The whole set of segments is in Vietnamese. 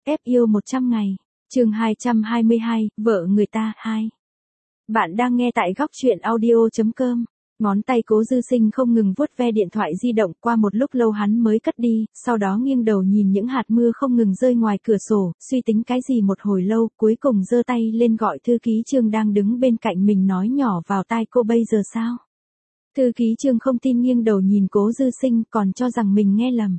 Ép yêu 100 ngày. Chương 222, vợ người ta 2. Bạn đang nghe tại góc truyện audio.com. Ngón tay Cố Dư Sinh không ngừng vuốt ve điện thoại di động, qua một lúc lâu hắn mới cất đi, sau đó nghiêng đầu nhìn những hạt mưa không ngừng rơi ngoài cửa sổ, suy tính cái gì một hồi lâu, cuối cùng giơ tay lên gọi thư ký Trương đang đứng bên cạnh mình nói nhỏ vào tai cô: bây giờ sao? Thư ký Trương không tin nghiêng đầu nhìn Cố Dư Sinh, còn cho rằng mình nghe lầm.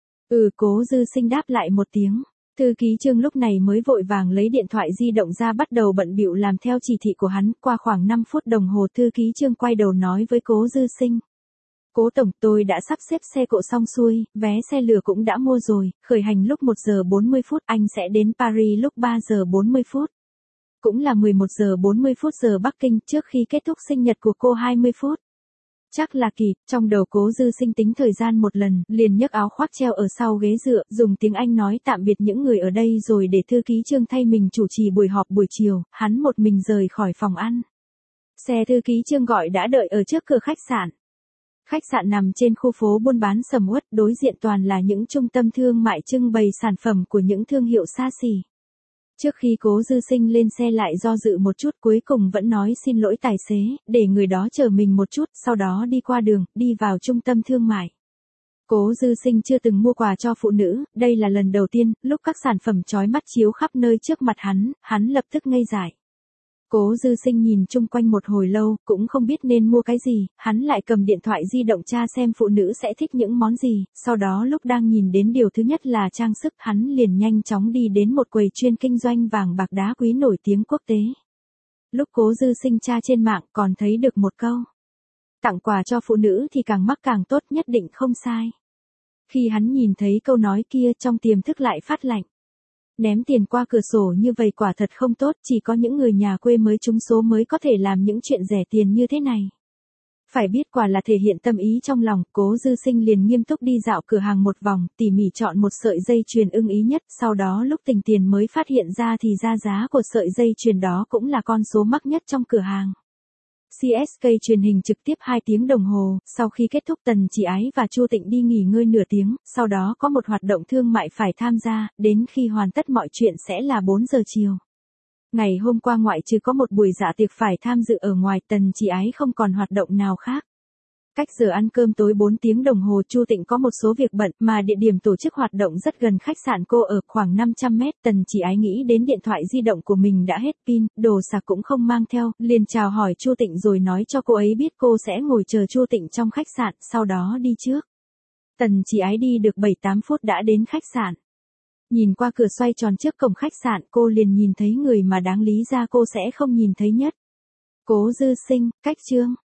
Cố Dư Sinh đáp lại một tiếng. Thư ký Trương lúc này mới vội vàng lấy điện thoại di động ra bắt đầu bận bịu làm theo chỉ thị của hắn. Qua khoảng 5 phút đồng hồ, thư ký Trương quay đầu nói với Cố Dư Sinh: Cố tổng, tôi đã sắp xếp xe cộ xong xuôi, vé xe lửa cũng đã mua rồi, khởi hành lúc 1 giờ 40 phút, anh sẽ đến Paris lúc 3 giờ 40 phút. Cũng là 11 giờ 40 phút giờ Bắc Kinh, trước khi kết thúc sinh nhật của cô 20 phút. Chắc là kịp. Trong đầu Cố Dư Sinh tính thời gian một lần, liền nhấc áo khoác treo ở sau ghế dựa, dùng tiếng Anh nói tạm biệt những người ở đây rồi để thư ký Trương thay mình chủ trì buổi họp buổi chiều, hắn một mình rời khỏi phòng ăn. Xe thư ký Trương gọi đã đợi ở trước cửa khách sạn. Khách sạn nằm trên khu phố buôn bán sầm uất, đối diện toàn là những trung tâm thương mại trưng bày sản phẩm của những thương hiệu xa xỉ. Trước khi Cố Dư Sinh lên xe lại do dự một chút, cuối cùng vẫn nói xin lỗi tài xế, để người đó chờ mình một chút, sau đó đi qua đường, đi vào trung tâm thương mại. Cố Dư Sinh chưa từng mua quà cho phụ nữ, đây là lần đầu tiên, lúc các sản phẩm chói mắt chiếu khắp nơi trước mặt hắn lập tức ngây dại. Cố Dư Sinh nhìn chung quanh một hồi lâu, cũng không biết nên mua cái gì, hắn lại cầm điện thoại di động tra xem phụ nữ sẽ thích những món gì, sau đó lúc đang nhìn đến điều thứ nhất là trang sức, hắn liền nhanh chóng đi đến một quầy chuyên kinh doanh vàng bạc đá quý nổi tiếng quốc tế. Lúc Cố Dư Sinh tra trên mạng còn thấy được một câu: tặng quà cho phụ nữ thì càng mắc càng tốt, nhất định không sai. Khi hắn nhìn thấy câu nói kia, trong tiềm thức lại phát lạnh. Ném tiền qua cửa sổ như vậy quả thật không tốt, chỉ có những người nhà quê mới trúng số mới có thể làm những chuyện rẻ tiền như thế này. Phải biết quả là thể hiện tâm ý trong lòng, Cố Dư Sinh liền nghiêm túc đi dạo cửa hàng một vòng, tỉ mỉ chọn một sợi dây chuyền ưng ý nhất, sau đó lúc tính tiền mới phát hiện ra thì giá của sợi dây chuyền đó cũng là con số mắc nhất trong cửa hàng. CSK truyền hình trực tiếp 2 tiếng đồng hồ, sau khi kết thúc Tần Chỉ Ái và Chu Tịnh đi nghỉ ngơi nửa tiếng, sau đó có một hoạt động thương mại phải tham gia, đến khi hoàn tất mọi chuyện sẽ là 4 giờ chiều. Ngày hôm qua ngoại trừ có một buổi dạ tiệc phải tham dự ở ngoài, Tần Chỉ Ái không còn hoạt động nào khác. Cách giờ ăn cơm tối 4 tiếng đồng hồ, Chu Tịnh có một số việc bận, mà địa điểm tổ chức hoạt động rất gần khách sạn cô ở, khoảng 500 mét. Tần Chỉ Ái nghĩ đến điện thoại di động của mình đã hết pin, đồ sạc cũng không mang theo, liền chào hỏi Chu Tịnh rồi nói cho cô ấy biết cô sẽ ngồi chờ Chu Tịnh trong khách sạn, sau đó đi trước. Tần Chỉ Ái đi được 7-8 phút đã đến khách sạn. Nhìn qua cửa xoay tròn trước cổng khách sạn, cô liền nhìn thấy người mà đáng lý ra cô sẽ không nhìn thấy nhất. Cố Dư Sinh, cách Trương.